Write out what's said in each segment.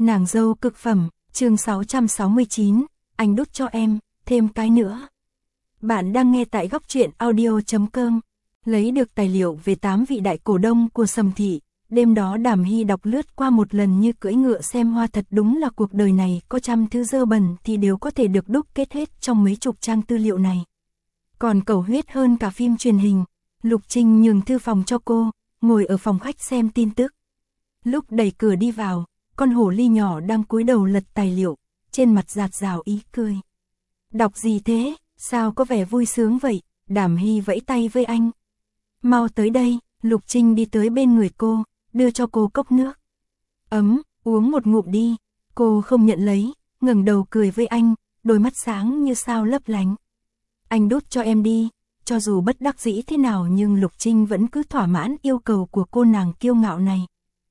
Nàng dâu cực phẩm, chương 669, anh đút cho em, thêm cái nữa. Bạn đang nghe tại góc truyện audio.com. Lấy được tài liệu về 8 vị đại cổ đông của Sầm Thị, đêm đó Đàm Hy đọc lướt qua một lần như cưỡi ngựa xem hoa, thật đúng là cuộc đời này có trăm thứ dơ bẩn thì đều có thể được đúc kết hết trong mấy chục trang tư liệu này. Còn cầu huyết hơn cả phim truyền hình. Lục Trinh nhường thư phòng cho cô, ngồi ở phòng khách xem tin tức. Lúc đẩy cửa đi vào, con hổ ly nhỏ đang cúi đầu lật tài liệu, trên mặt rạt rào ý cười. Đọc gì thế, sao có vẻ vui sướng vậy? Đàm Hy vẫy tay với anh. Mau tới đây. Lục Trinh đi tới bên người cô, đưa cho cô cốc nước. Ấm, uống một ngụm đi. Cô không nhận lấy, ngẩng đầu cười với anh, đôi mắt sáng như sao lấp lánh. Anh đút cho em đi. Cho dù bất đắc dĩ thế nào nhưng Lục Trinh vẫn cứ thỏa mãn yêu cầu của cô nàng kiêu ngạo này.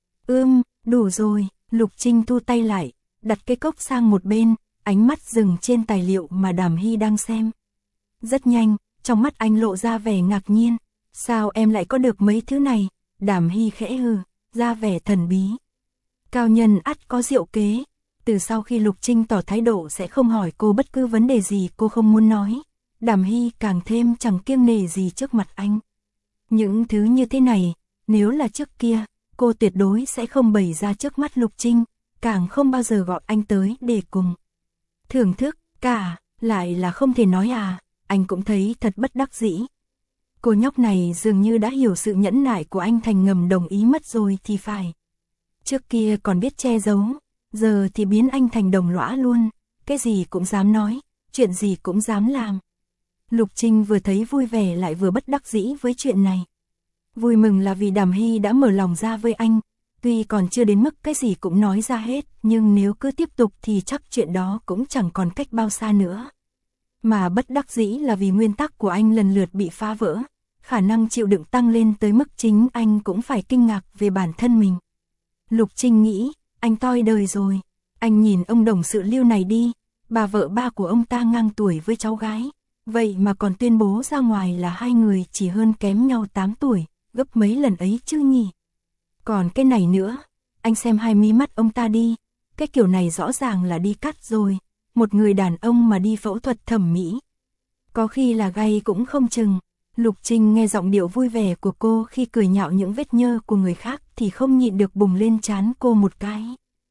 Đủ rồi. Lục Trinh thu tay lại, đặt cái cốc sang một bên, ánh mắt dừng trên tài liệu mà Đàm Hy đang xem. Rất nhanh, trong mắt anh lộ ra vẻ ngạc nhiên. Sao em lại có được mấy thứ này? Đàm Hy khẽ hừ, ra vẻ thần bí. Cao nhân ắt có diệu kế. Từ sau khi Lục Trinh tỏ thái độ sẽ không hỏi cô bất cứ vấn đề gì cô không muốn nói, Đàm Hy càng thêm chẳng kiêng nể gì trước mặt anh. Những thứ như thế này, nếu là trước kia, cô tuyệt đối sẽ không bày ra trước mắt Lục Trinh, càng không bao giờ gọi anh tới để cùng thưởng thức, cả, lại là không thể nói à, anh cũng thấy thật bất đắc dĩ. Cô nhóc này dường như đã hiểu sự nhẫn nại của anh, thành ngầm đồng ý mất rồi thì phải. Trước kia còn biết che giấu, giờ thì biến anh thành đồng lõa luôn, cái gì cũng dám nói, chuyện gì cũng dám làm. Lục Trinh vừa thấy vui vẻ lại vừa bất đắc dĩ với chuyện này. Vui mừng là vì Đàm Hy đã mở lòng ra với anh, tuy còn chưa đến mức cái gì cũng nói ra hết, nhưng nếu cứ tiếp tục thì chắc chuyện đó cũng chẳng còn cách bao xa nữa. Mà bất đắc dĩ là vì nguyên tắc của anh lần lượt bị phá vỡ, khả năng chịu đựng tăng lên tới mức chính anh cũng phải kinh ngạc về bản thân mình. Lục Trinh nghĩ, anh toi đời rồi. Anh nhìn ông đồng sự Lưu này đi, bà vợ ba của ông ta ngang tuổi với cháu gái, vậy mà còn tuyên bố ra ngoài là hai người chỉ hơn kém nhau 8 tuổi, gấp mấy lần ấy chứ nhỉ. Còn cái này nữa, anh xem hai mí mắt ông ta đi, cái kiểu này rõ ràng là đi cắt rồi, một người đàn ông mà đi phẫu thuật thẩm mỹ. Có khi là gay cũng không chừng. Lục Trinh nghe giọng điệu vui vẻ của cô khi cười nhạo những vết nhơ của người khác thì không nhịn được bùng lên trán cô một cái.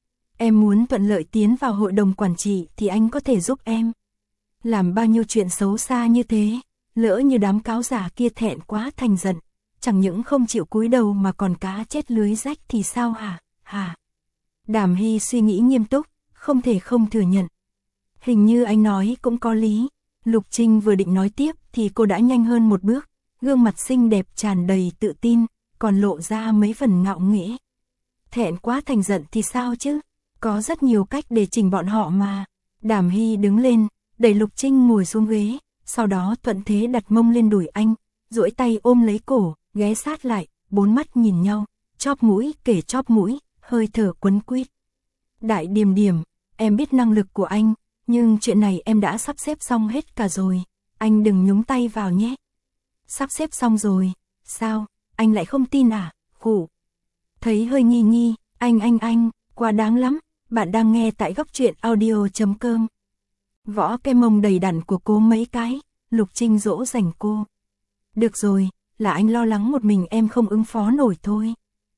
Em muốn thuận lợi tiến vào hội đồng quản trị thì anh có thể giúp em. Làm bao nhiêu chuyện xấu xa như thế, lỡ như đám cáo giả kia thẹn quá thành giận, chẳng những không chịu cúi đầu mà còn cá chết lưới rách thì sao hả? Đàm Hy suy nghĩ nghiêm túc, không thể không thừa nhận. Hình như anh nói cũng có lý. Lục Trinh vừa định nói tiếp thì cô đã nhanh hơn một bước, gương mặt xinh đẹp tràn đầy tự tin, còn lộ ra mấy phần ngạo nghễ. Thẹn quá thành giận thì sao chứ? Có rất nhiều cách để chỉnh bọn họ mà. Đàm Hy đứng lên, đẩy Lục Trinh ngồi xuống ghế, sau đó thuận thế đặt mông lên đùi anh, duỗi tay ôm lấy cổ, ghé sát lại, bốn mắt nhìn nhau, chóp mũi kể chóp mũi, hơi thở quấn quýt. Đại Điềm Điềm, em biết năng lực của anh, nhưng chuyện này em đã sắp xếp xong hết cả rồi, anh đừng nhúng tay vào nhé. Sắp xếp xong rồi, sao, anh lại không tin à? Khủ. Thấy hơi nghi nghi, anh, quá đáng lắm. Bạn đang nghe tại góc truyện audio.com. Võ cái mông đầy đặn của cô mấy cái, Lục Trinh dỗ dành cô. Được rồi, là anh lo lắng một mình em không ứng phó nổi thôi.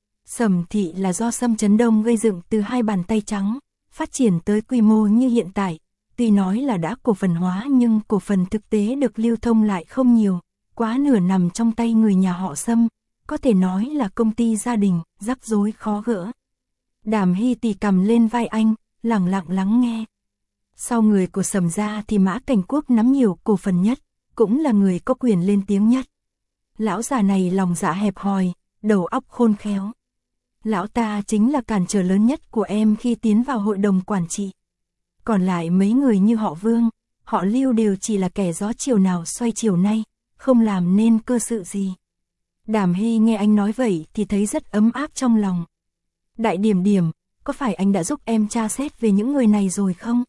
Sầm Thị là do Sâm Trấn Đông gây dựng từ hai bàn tay trắng, phát triển tới quy mô như hiện tại. Tuy nói là đã cổ phần hóa nhưng cổ phần thực tế được lưu thông lại không nhiều, quá nửa nằm trong tay người nhà họ Sâm, có thể nói là công ty gia đình, rắc rối khó gỡ. Đàm Hy tì cầm lên vai anh, lặng lặng lắng nghe. Sau người của Sầm gia thì Mã Cảnh Quốc nắm nhiều cổ phần nhất, cũng là người có quyền lên tiếng nhất. Lão già này lòng dạ hẹp hòi, đầu óc khôn khéo. Lão ta chính là cản trở lớn nhất của em khi tiến vào hội đồng quản trị. Còn lại mấy người như họ Vương, họ Lưu đều chỉ là kẻ gió chiều nào xoay chiều nay, không làm nên cơ sự gì. Đàm Hy nghe anh nói vậy thì thấy rất ấm áp trong lòng. Đại Điềm Điềm, có phải anh đã giúp em tra xét về những người này rồi không?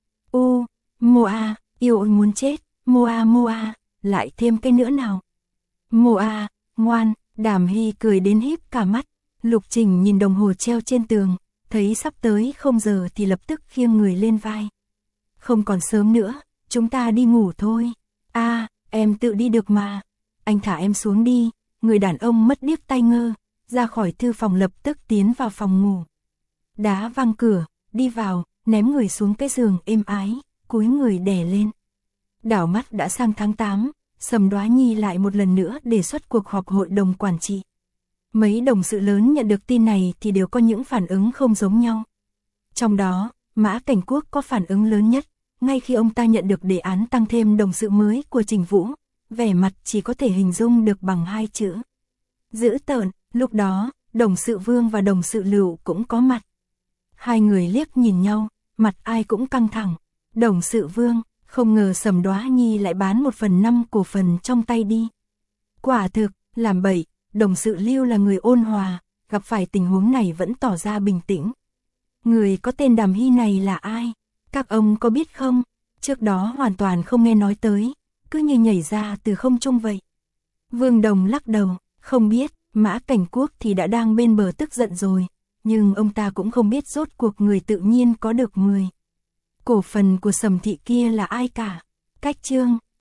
Moa, yêu ôi muốn chết, Moa, lại thêm cái nữa nào. Moa, ngoan, Đàm Hy cười đến híp cả mắt. Lục Trình nhìn đồng hồ treo trên tường, thấy thấy sắp tới không giờ thì lập tức khiêng người lên vai. Không còn sớm nữa, chúng ta đi ngủ thôi. Em tự đi được mà. Anh thả em xuống đi. Người đàn ông mất điếc tai ngơ, ra khỏi thư phòng lập tức tiến vào phòng ngủ. Đá văng cửa, đi vào, ném người xuống cái giường êm ái, cúi người đè lên. Đảo mắt đã sang tháng 8, Sầm Đoá Nhi lại một lần nữa đề xuất cuộc họp hội đồng quản trị. Mấy đồng sự lớn nhận được tin này thì đều có những phản ứng không giống nhau. Trong đó, Mã Cảnh Quốc có phản ứng lớn nhất, ngay khi ông ta nhận được đề án tăng thêm đồng sự mới của Trình Vũ, vẻ mặt chỉ có thể hình dung được bằng 2 chữ. Dữ tợn. Lúc đó, đồng sự Vương và đồng sự Lựu cũng có mặt. Hai người liếc nhìn nhau, mặt ai cũng căng thẳng. Đồng sự Vương, không ngờ Sầm Đoá Nhi lại bán 1/5 cổ phần trong tay đi. Quả thực, làm bậy. Đồng sự Lưu là người ôn hòa, gặp phải tình huống này vẫn tỏ ra bình tĩnh. Người có tên Đàm Hy này là ai? Các ông có biết không? Trước đó hoàn toàn không nghe nói tới, cứ như nhảy ra từ không trung vậy. Vương Đồng lắc đầu, không biết. Mã Cảnh Quốc thì đã đang bên bờ tức giận rồi, nhưng ông ta cũng không biết rốt cuộc người tự nhiên có được 10 cổ phần của Sầm thị kia là ai cả. Cách chương